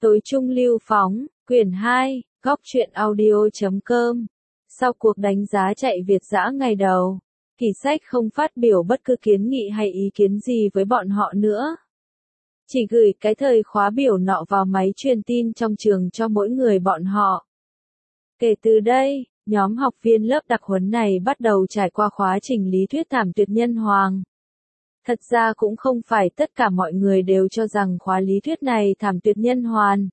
Tối trung lưu phóng, quyển 2, góc truyện audio.com. Sau cuộc đánh giá chạy Việt dã ngày đầu, Kỷ Sách không phát biểu bất cứ kiến nghị hay ý kiến gì với bọn họ nữa. Chỉ gửi cái thời khóa biểu nọ vào máy truyền tin trong trường cho mỗi người bọn họ. Kể từ đây, nhóm học viên lớp đặc huấn này bắt đầu trải qua khóa trình lý thuyết thảm tuyệt nhân hoàng. Thật ra cũng không phải tất cả mọi người đều cho rằng khóa lý thuyết này thảm tuyệt nhân hoàn.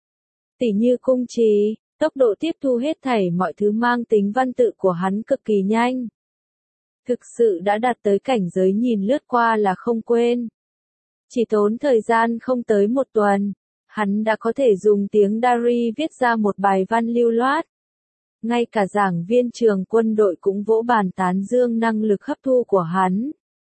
Tỉ như Cung Trì, tốc độ tiếp thu hết thảy mọi thứ mang tính văn tự của hắn cực kỳ nhanh. Thực sự đã đạt tới cảnh giới nhìn lướt qua là không quên. Chỉ tốn thời gian không tới một tuần, hắn đã có thể dùng tiếng Dari viết ra một bài văn lưu loát. Ngay cả giảng viên trường quân đội cũng vỗ bàn tán dương năng lực hấp thu của hắn.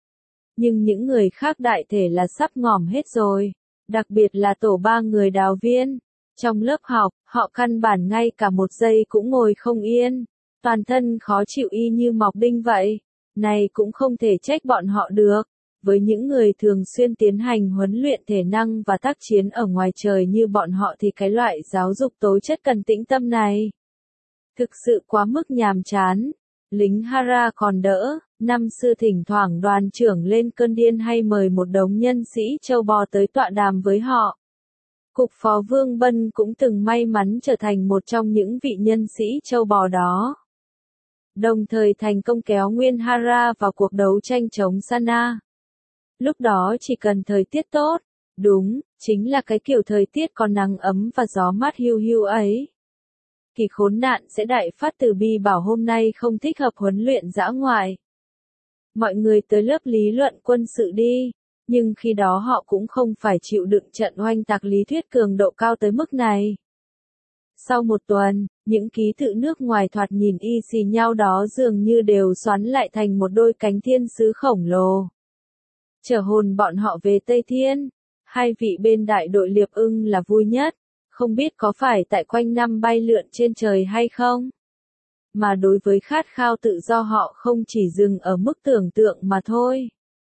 Nhưng những người khác đại thể là sắp ngỏm hết rồi, đặc biệt là tổ 3 người đào viên. Trong lớp học, họ căn bản ngay cả một giây cũng ngồi không yên, toàn thân khó chịu y như mọc đinh vậy. Này cũng không thể trách bọn họ được, với những người thường xuyên tiến hành huấn luyện thể năng và tác chiến ở ngoài trời như bọn họ thì cái loại giáo dục tố chất cần tĩnh tâm này thực sự quá mức nhàm chán. Lính Hara còn đỡ, năm xưa thỉnh thoảng đoàn trưởng lên cơn điên hay mời một đống nhân sĩ châu bò tới tọa đàm với họ. Cục phó Vương Bân cũng từng may mắn trở thành một trong những vị nhân sĩ châu bò đó. Đồng thời thành công kéo Nguyên Hara vào cuộc đấu tranh chống Sana. Lúc đó chỉ cần thời tiết tốt, đúng, chính là cái kiểu thời tiết có nắng ấm và gió mát hiu hiu ấy. Kỳ khốn nạn sẽ đại phát từ bi bảo hôm nay không thích hợp huấn luyện dã ngoại. Mọi người tới lớp lý luận quân sự đi, nhưng khi đó họ cũng không phải chịu đựng trận oanh tạc lý thuyết cường độ cao tới mức này. Sau một tuần, những ký tự nước ngoài thoạt nhìn y xì nhau đó dường như đều xoắn lại thành một đôi cánh thiên sứ khổng lồ. Chở hồn bọn họ về Tây Thiên, hai vị bên đại đội Liệp Ưng là vui nhất, không biết có phải tại quanh năm bay lượn trên trời hay không? Mà đối với khát khao tự do họ không chỉ dừng ở mức tưởng tượng mà thôi.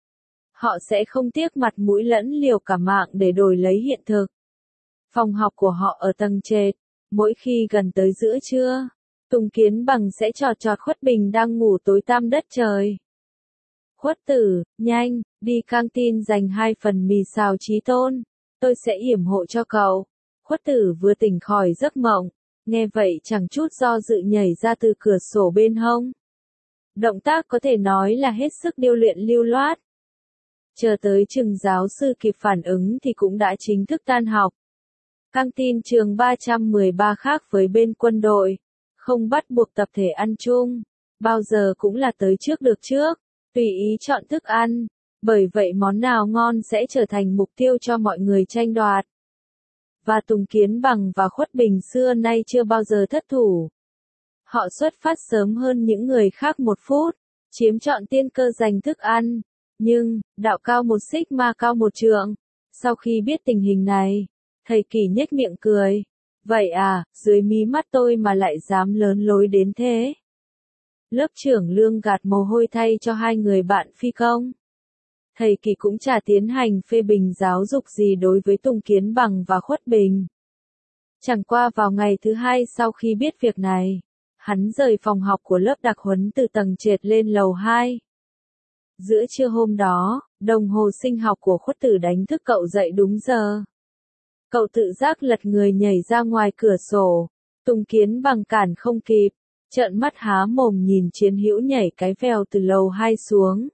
Họ sẽ không tiếc mặt mũi lẫn liều cả mạng để đổi lấy hiện thực. Phòng học của họ ở tầng trệt, mỗi khi gần tới giữa trưa, Tùng Kiến Bằng sẽ trò chọt Khuất Bình đang ngủ tối tăm đất trời. Khuất tử, nhanh, đi căng tin dành 2 phần mì xào Chí Tôn, tôi sẽ yểm hộ cho cậu. Khuất tử vừa tỉnh khỏi giấc mộng, nghe vậy chẳng chút do dự nhảy ra từ cửa sổ bên hông. Động tác có thể nói là hết sức điêu luyện lưu loát. Chờ tới chừng giáo sư kịp phản ứng thì cũng đã chính thức tan học. Căng tin trường 313 khác với bên quân đội, không bắt buộc tập thể ăn chung, bao giờ cũng là tới trước được trước, tùy ý chọn thức ăn, bởi vậy món nào ngon sẽ trở thành mục tiêu cho mọi người tranh đoạt. Và Tùng Kiến Bằng và Khuất Bình xưa nay chưa bao giờ thất thủ. Họ xuất phát sớm hơn những người khác 1 phút, chiếm trọn tiên cơ giành thức ăn, nhưng, đạo cao 1 xích ma cao 1 trượng. Sau khi biết tình hình này, thầy Kỳ nhếch miệng cười. Vậy à, dưới mí mắt tôi mà lại dám lớn lối đến thế. Lớp trưởng Lương gạt mồ hôi thay cho 2 người bạn phi công. Thầy Kỳ cũng chả tiến hành phê bình giáo dục gì đối với Tùng Kiến Bằng và Khuất Bình. Chẳng qua vào ngày thứ 2 sau khi biết việc này, hắn rời phòng học của lớp đặc huấn từ tầng trệt lên lầu 2. Giữa trưa hôm đó, đồng hồ sinh học của Khuất tử đánh thức cậu dậy đúng giờ. Cậu tự giác lật người nhảy ra ngoài cửa sổ, Tùng Kiến Bằng cản không kịp, trợn mắt há mồm nhìn chiến hữu nhảy cái vèo từ lầu 2 xuống.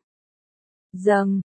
Dầm,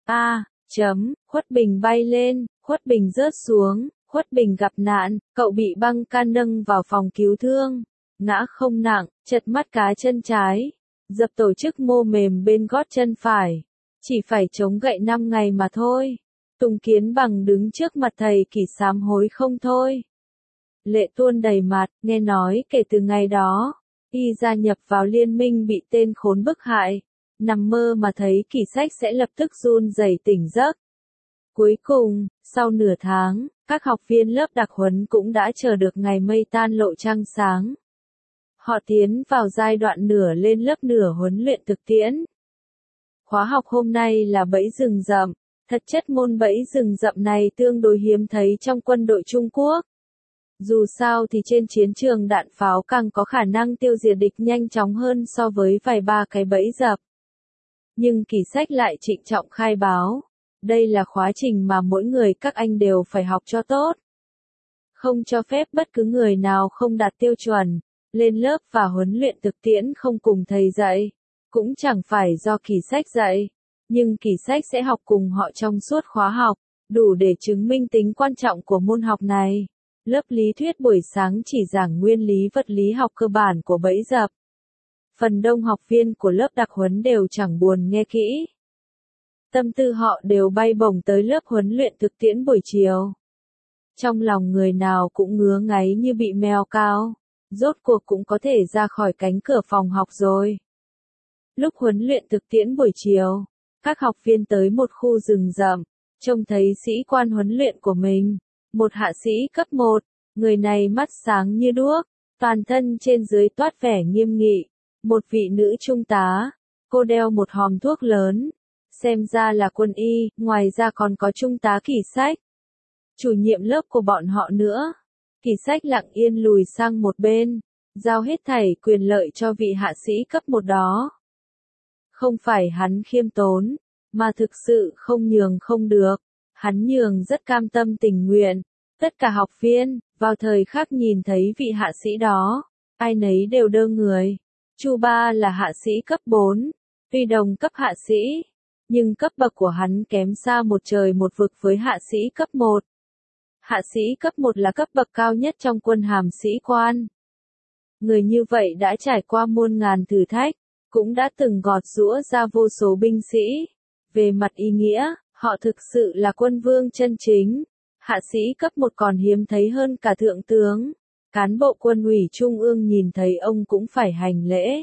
Khuất Bình bay lên, Khuất Bình rớt xuống, Khuất Bình gặp nạn, cậu bị băng ca nâng vào phòng cứu thương, ngã không nặng, chật mắt cá chân trái, dập tổ chức mô mềm bên gót chân phải, chỉ phải chống gậy 5 ngày mà thôi. Tùng Kiến Bằng đứng trước mặt thầy Kỳ sám hối không thôi. Lệ tuôn đầy mặt, nghe nói kể từ ngày đó, y gia nhập vào liên minh bị tên khốn bức hại. Nằm mơ mà thấy Kỳ Sách sẽ lập tức run rẩy tỉnh giấc. Cuối cùng, sau nửa tháng, các học viên lớp đặc huấn cũng đã chờ được ngày mây tan lộ trăng sáng. Họ tiến vào giai đoạn nửa lên lớp nửa huấn luyện thực tiễn. Khóa học hôm nay là bẫy rừng rậm. Thật chất môn bẫy rừng rậm này tương đối hiếm thấy trong quân đội Trung Quốc. Dù sao thì trên chiến trường đạn pháo càng có khả năng tiêu diệt địch nhanh chóng hơn so với vài ba cái bẫy dập. Nhưng Kỷ Sách lại trịnh trọng khai báo, đây là khóa trình mà mỗi người các anh đều phải học cho tốt. Không cho phép bất cứ người nào không đạt tiêu chuẩn, lên lớp và huấn luyện thực tiễn không cùng thầy dạy. Cũng chẳng phải do Kỷ Sách dạy, nhưng Kỷ Sách sẽ học cùng họ trong suốt khóa học, đủ để chứng minh tính quan trọng của môn học này. Lớp lý thuyết buổi sáng chỉ giảng nguyên lý vật lý học cơ bản của bẫy dập. Phần đông học viên của lớp đặc huấn đều chẳng buồn nghe kỹ. Tâm tư họ đều bay bổng tới lớp huấn luyện thực tiễn buổi chiều. Trong lòng người nào cũng ngứa ngáy như bị mèo cào, rốt cuộc cũng có thể ra khỏi cánh cửa phòng học rồi. Lúc huấn luyện thực tiễn buổi chiều, các học viên tới một khu rừng rậm, trông thấy sĩ quan huấn luyện của mình, một hạ sĩ cấp 1, người này mắt sáng như đuốc, toàn thân trên dưới toát vẻ nghiêm nghị, một vị nữ trung tá, cô đeo một hòm thuốc lớn, xem ra là quân y, ngoài ra còn có trung tá Kỷ Sách, chủ nhiệm lớp của bọn họ nữa. Kỷ Sách lặng yên lùi sang một bên, giao hết thảy quyền lợi cho vị hạ sĩ cấp 1 đó. Không phải hắn khiêm tốn, mà thực sự không nhường không được, hắn nhường rất cam tâm tình nguyện. Tất cả học viên, vào thời khắc nhìn thấy vị hạ sĩ đó, ai nấy đều đơ người. Chu Ba là hạ sĩ cấp 4, tuy đồng cấp hạ sĩ, nhưng cấp bậc của hắn kém xa một trời một vực với hạ sĩ cấp 1. Hạ sĩ cấp 1 là cấp bậc cao nhất trong quân hàm sĩ quan. Người như vậy đã trải qua muôn ngàn thử thách, cũng đã từng gọt giũa ra vô số binh sĩ. Về mặt ý nghĩa, họ thực sự là quân vương chân chính. Hạ sĩ cấp 1 còn hiếm thấy hơn cả thượng tướng. Cán bộ quân ủy trung ương nhìn thấy ông cũng phải hành lễ.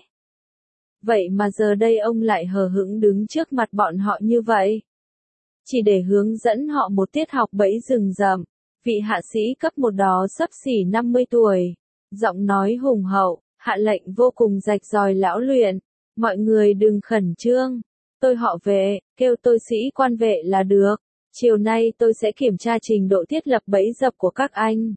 Vậy mà giờ đây ông lại hờ hững đứng trước mặt bọn họ như vậy. Chỉ để hướng dẫn họ một tiết học bẫy rừng rậm. Vị hạ sĩ cấp 1 đó xấp xỉ 50 tuổi. Giọng nói hùng hậu, hạ lệnh vô cùng rạch ròi lão luyện. Mọi người đừng khẩn trương. Tôi họ Vệ, kêu tôi sĩ quan Vệ là được. Chiều nay tôi sẽ kiểm tra trình độ thiết lập bẫy dập của các anh.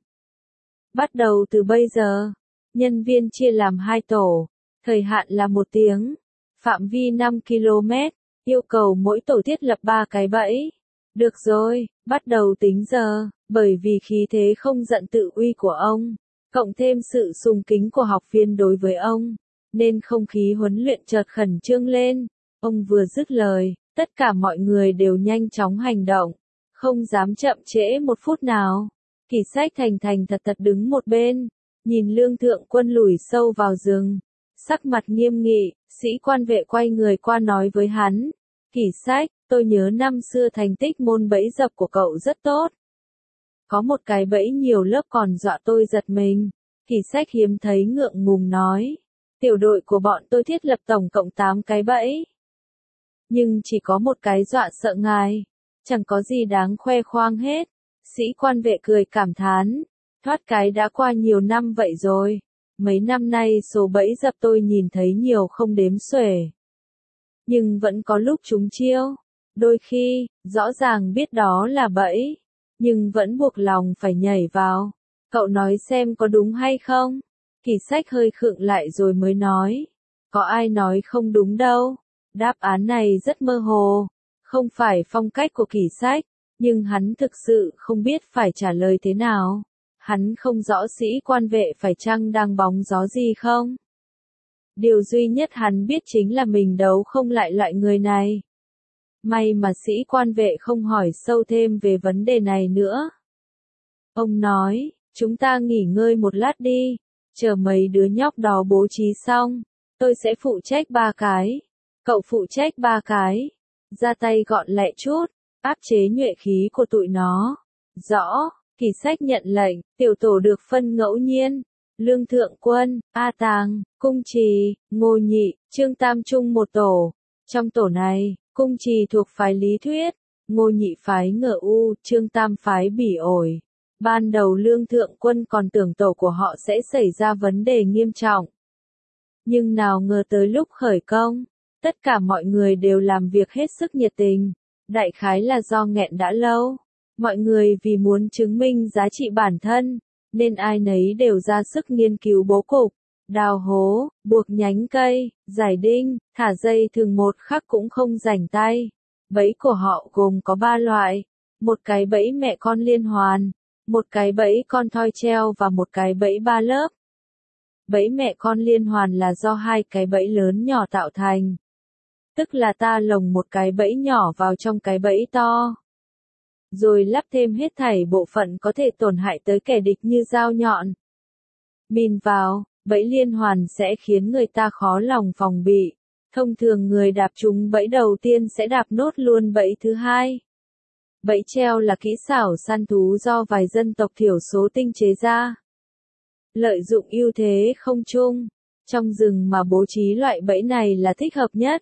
Bắt đầu từ bây giờ, nhân viên chia làm 2 tổ, thời hạn là 1 tiếng, phạm vi 5 km, yêu cầu mỗi tổ thiết lập 3 cái bẫy. Được rồi, bắt đầu tính giờ, bởi vì khí thế không giận tự uy của ông, cộng thêm sự sùng kính của học viên đối với ông, nên không khí huấn luyện chợt khẩn trương lên. Ông vừa dứt lời, tất cả mọi người đều nhanh chóng hành động, không dám chậm trễ một phút nào. Kỷ Sách thành thành thật thật đứng một bên, nhìn Lương Thượng Quân lủi sâu vào rừng, sắc mặt nghiêm nghị. Sĩ quan Vệ quay người qua nói với hắn, Kỷ Sách, tôi nhớ năm xưa thành tích môn bẫy dập của cậu rất tốt. Có một cái bẫy nhiều lớp còn dọa tôi giật mình. Kỷ Sách hiếm thấy ngượng ngùng nói, tiểu đội của bọn tôi thiết lập tổng cộng 8 cái bẫy. Nhưng chỉ có một cái dọa sợ ngài, chẳng có gì đáng khoe khoang hết. Sĩ quan Vệ cười cảm thán, thoát cái đã qua nhiều năm vậy rồi. Mấy năm nay số bẫy dập tôi nhìn thấy nhiều không đếm xuể. Nhưng vẫn có lúc trúng chiêu. Đôi khi, rõ ràng biết đó là bẫy, nhưng vẫn buộc lòng phải nhảy vào. Cậu nói xem có đúng hay không? Kỷ Sách hơi khựng lại rồi mới nói. Có ai nói không đúng đâu. Đáp án này rất mơ hồ. Không phải phong cách của Kỷ Sách, nhưng hắn thực sự không biết phải trả lời thế nào. Hắn không rõ sĩ quan Vệ phải chăng đang bóng gió gì không? Điều duy nhất hắn biết chính là mình đấu không lại loại người này. May mà sĩ quan Vệ không hỏi sâu thêm về vấn đề này nữa. Ông nói, chúng ta nghỉ ngơi một lát đi, chờ mấy đứa nhóc đó bố trí xong, tôi sẽ phụ trách 3 cái, cậu phụ trách 3 cái, ra tay gọn lẹ chút, áp chế nhuệ khí của tụi nó. Rõ, Kỷ Sách nhận lệnh, tiểu tổ được phân ngẫu nhiên. Lương Thượng Quân, A Tàng, Cung Trì, Ngô Nhị, Trương Tam chung một tổ. Trong tổ này, Cung Trì thuộc phái lý thuyết, Ngô Nhị phái ngờ u, Trương Tam phái bỉ ổi. Ban đầu Lương Thượng Quân còn tưởng tổ của họ sẽ xảy ra vấn đề nghiêm trọng. Nhưng nào ngờ tới lúc khởi công, tất cả mọi người đều làm việc hết sức nhiệt tình. Đại khái là do nghẹn đã lâu. Mọi người vì muốn chứng minh giá trị bản thân, nên ai nấy đều ra sức nghiên cứu bố cục, đào hố, buộc nhánh cây, giải đinh, thả dây thường một khắc cũng không rảnh tay. Bẫy của họ gồm có 3 loại, một cái bẫy mẹ con liên hoàn, một cái bẫy con thoi treo và một cái bẫy 3 lớp. Bẫy mẹ con liên hoàn là do 2 cái bẫy lớn nhỏ tạo thành. Tức là ta lồng một cái bẫy nhỏ vào trong cái bẫy to. Rồi lắp thêm hết thảy bộ phận có thể tổn hại tới kẻ địch như dao nhọn. Min vào, bẫy liên hoàn sẽ khiến người ta khó lòng phòng bị. Thông thường người đạp trúng bẫy đầu tiên sẽ đạp nốt luôn bẫy thứ hai. Bẫy treo là kỹ xảo săn thú do vài dân tộc thiểu số tinh chế ra. Lợi dụng ưu thế không trung, trong rừng mà bố trí loại bẫy này là thích hợp nhất.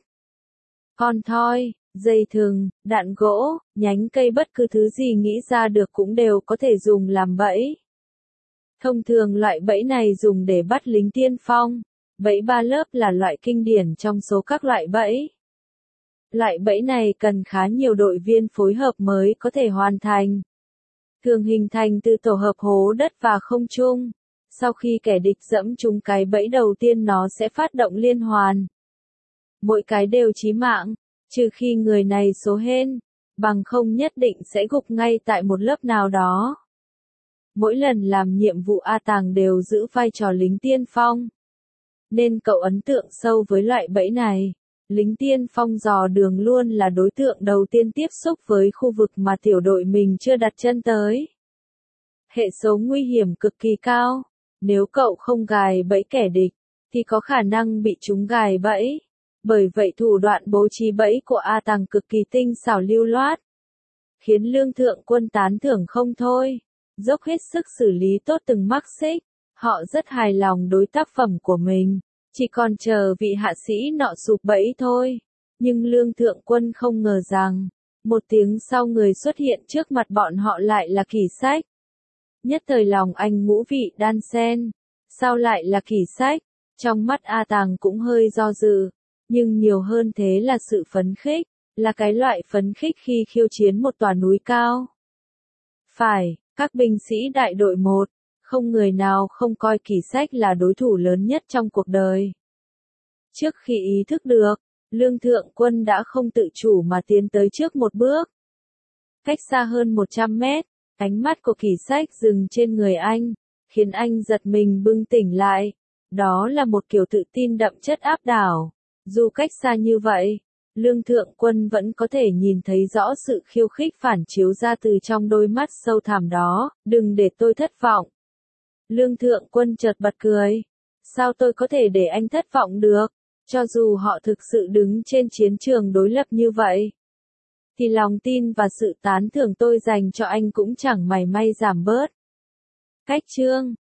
Con thoi, dây thừng, đạn gỗ, nhánh cây bất cứ thứ gì nghĩ ra được cũng đều có thể dùng làm bẫy. Thông thường loại bẫy này dùng để bắt lính tiên phong. Bẫy 3 lớp là loại kinh điển trong số các loại bẫy. Loại bẫy này cần khá nhiều đội viên phối hợp mới có thể hoàn thành. Thường hình thành từ tổ hợp hố đất và không trung. Sau khi kẻ địch dẫm trúng cái bẫy đầu tiên nó sẽ phát động liên hoàn. Mỗi cái đều chí mạng, trừ khi người này số hên, bằng không nhất định sẽ gục ngay tại một lớp nào đó. Mỗi lần làm nhiệm vụ A Tàng đều giữ vai trò lính tiên phong. Nên cậu ấn tượng sâu với loại bẫy này. Lính tiên phong dò đường luôn là đối tượng đầu tiên tiếp xúc với khu vực mà tiểu đội mình chưa đặt chân tới. Hệ số nguy hiểm cực kỳ cao. Nếu cậu không gài bẫy kẻ địch, thì có khả năng bị chúng gài bẫy. Bởi vậy thủ đoạn bố trí bẫy của A Tàng cực kỳ tinh xảo lưu loát. Khiến Lương Thượng Quân tán thưởng không thôi. Dốc hết sức xử lý tốt từng mắc xích. Họ rất hài lòng đối tác phẩm của mình. Chỉ còn chờ vị hạ sĩ nọ sụp bẫy thôi. Nhưng Lương Thượng Quân không ngờ rằng, một tiếng sau người xuất hiện trước mặt bọn họ lại là Kỷ Sách. Nhất thời lòng anh ngũ vị đan xen. Sao lại là Kỷ Sách? Trong mắt A Tàng cũng hơi do dự. Nhưng nhiều hơn thế là sự phấn khích. Là cái loại phấn khích khi khiêu chiến một tòa núi cao. Phải, các binh sĩ đại đội 1. Không người nào không coi Kỷ Sách là đối thủ lớn nhất trong cuộc đời. Trước khi ý thức được, Lương Thượng Quân đã không tự chủ mà tiến tới trước một bước. Cách xa hơn 100 mét, ánh mắt của Kỷ Sách dừng trên người anh, khiến anh giật mình bừng tỉnh lại. Đó là một kiểu tự tin đậm chất áp đảo. Dù cách xa như vậy, Lương Thượng Quân vẫn có thể nhìn thấy rõ sự khiêu khích phản chiếu ra từ trong đôi mắt sâu thẳm đó. Đừng để tôi thất vọng. Lương Thượng Quân chợt bật cười. Sao tôi có thể để anh thất vọng được? Cho dù họ thực sự đứng trên chiến trường đối lập như vậy, thì lòng tin và sự tán thưởng tôi dành cho anh cũng chẳng mảy may giảm bớt. Cách chương